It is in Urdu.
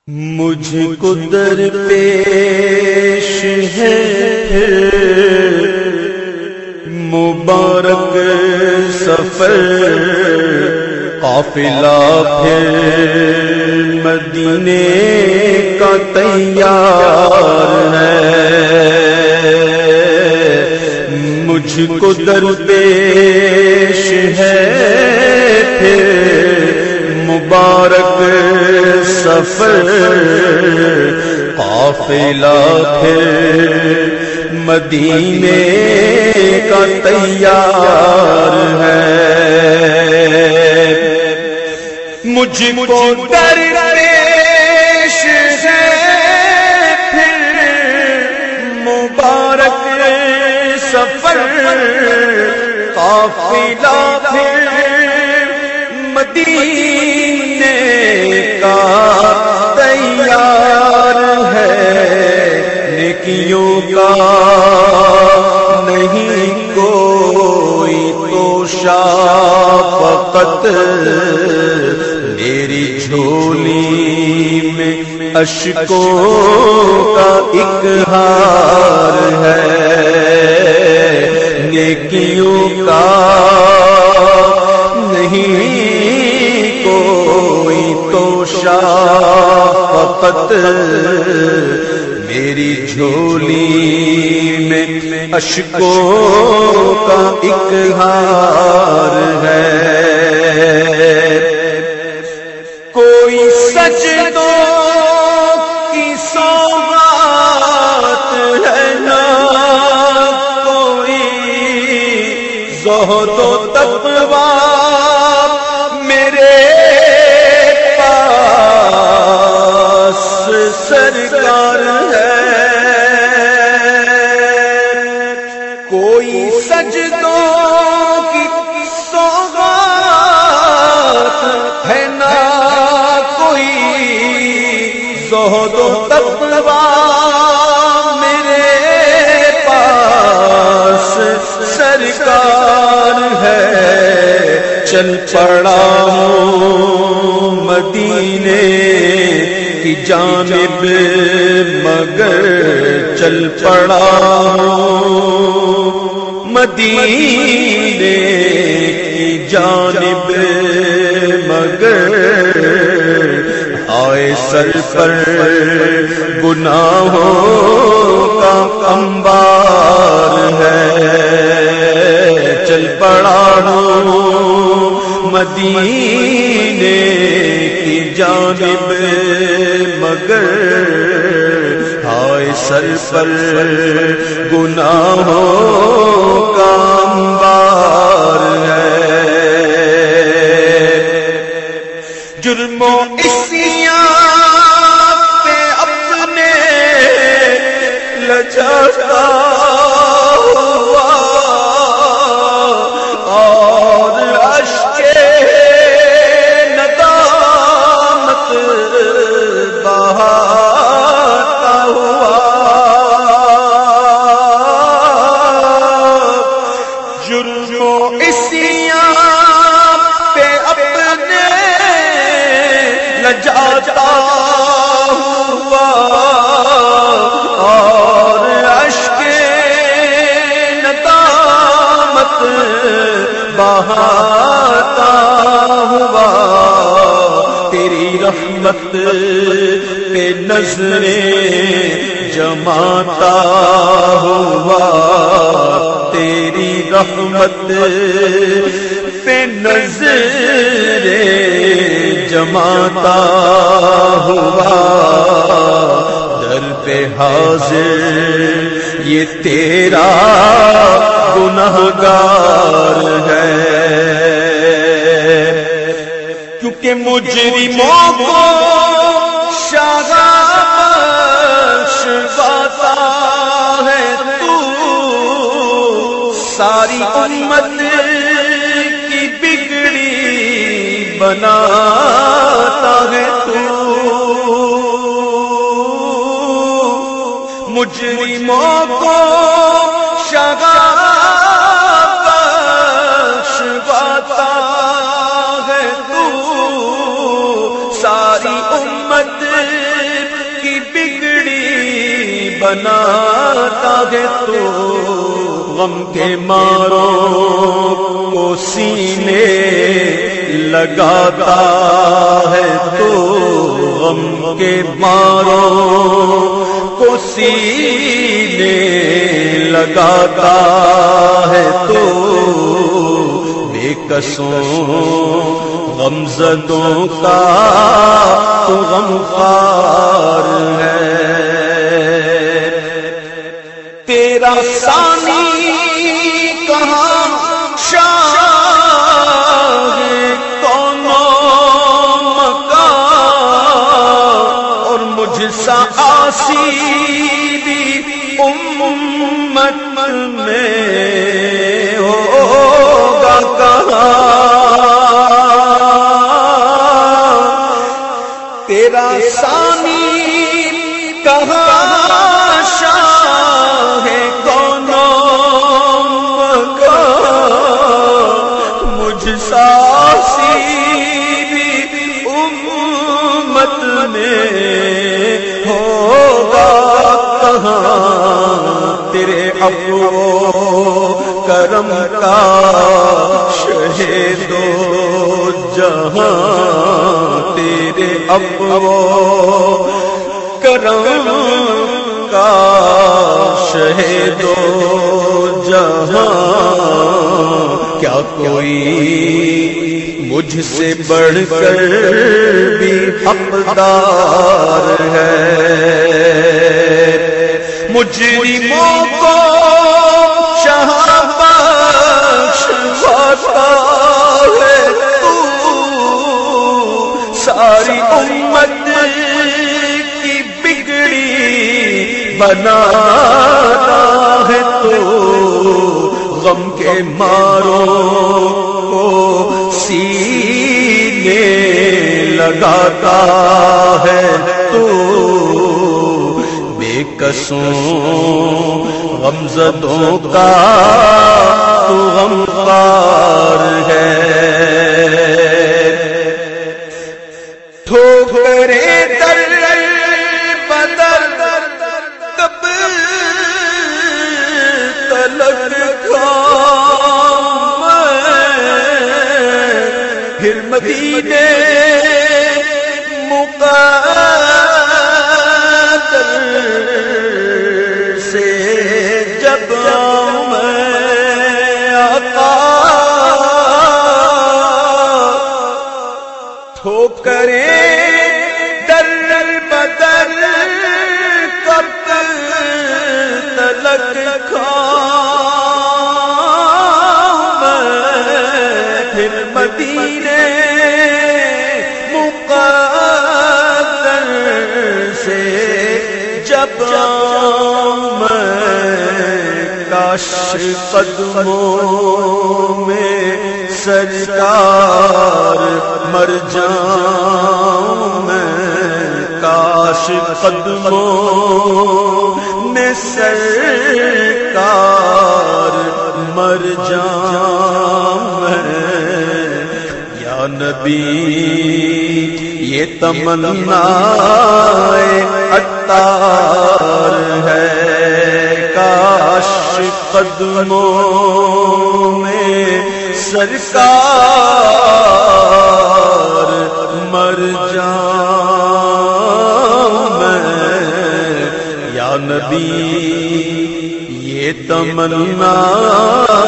مجھ کو در پیش ہے مبارک سفر، قافلہ پھر مدینے کا تیار ہے۔ مجھ کو در پیش ہے پھر مبارک سفر، قافلہ پھر مدینے کا تیار ہے۔ مجھ کو در پیش ہے پھر مبارک سفر، قافلہ پھر مدینے کا تیار ہے۔ نیکیوں کا نہیں کوئی توشا، فقط میری جھولی میں اشکوں کا ایک ہار ہے۔ نیکیوں کا نہیں کوئی توشا، فقط میری جھولی میں اشکوں کا ایک ہار ہے۔ کوئی سجدوں کی سوغات ہے نہ کوئی زہد و تقویٰ میرے پاس سرکار ہے۔ کوئی سجدوں کی سوغات ہے نہ کوئی زہد و تقویٰ میرے پاس سرکار ہے۔ چل پڑا ہوں مدینے کی جانب مگر چل پڑا ہوں مدینے کی جانب مگر آئے سر پر گناہوں کا انبار ہے۔ چل پڑا ہوں مدینے کی جانب مگر آئے سر پر گناہوں کا انبار ہے۔ جرموں عصیان پہ اپنے لجاتا ہوا اور اشک ندامت بہاتا ہوا۔ جرموں عصیان پہ اپنے لجاتا ہوا اور اشک ندامت بہاتا ہوا۔ تیری رحمت پہ نظریں جماتا ہوا، تیری رحمت پہ نظریں جماتا ہوا۔ در پہ حاضر یہ تیرا گنہگار ہے، کیونکہ مجرموں کو شاباش باتا ہے تو، ساری امت کی بگڑی بناتا ہے تو۔ مجرموں کو شاباش باتا ہے تو، ساری امت بناتا ہے تو غم کے ماروں کو سینے لگاتا ہے تو غم کے ماروں کو سینے لگاتا ہے تو بے کسوں غمزدوں کا تو غمخوار ہے تیرا ثانی کہاں شاہ کون مکان اور مجھ سا عاصی بھی امت میں ہوگا کہاں تیرا ثانی کہاں شاہ کون مکان مجھ سا عاصی بھی امت میں ہوگا کہاں تیرے عفو کرم کا شہید و جہاں تیرے عفو کرم کا شہید و جہاں کیا کوئی مجھ سے بڑھ کر بھی حقدار ہے مجرموں کو شاہ بخش ہوتا ہے تو ساری امت کی بگڑی بناتا ہے تو غم کے ماروں کو سینے لگاتا ہے تو بے کسوں غمزدوں کا تو غمخوار ہے ٹھوکرے در بدر کب تلک کھاؤں میں پھر مدینے مقدر سے جب آؤں میں آقا ٹھوکرے در بدر کب تلک کھاؤں میں پھر مدینے مقدر سے جب آؤں میں کاش قدموں میں سرکار مر جاؤں میں کاش قدموں میں سرکار مر جاؤں میں یا نبی یہ تمنا عطار ہے کاش قدموں میں سرکار مر جاؤں میں یا نبی یہ تمنا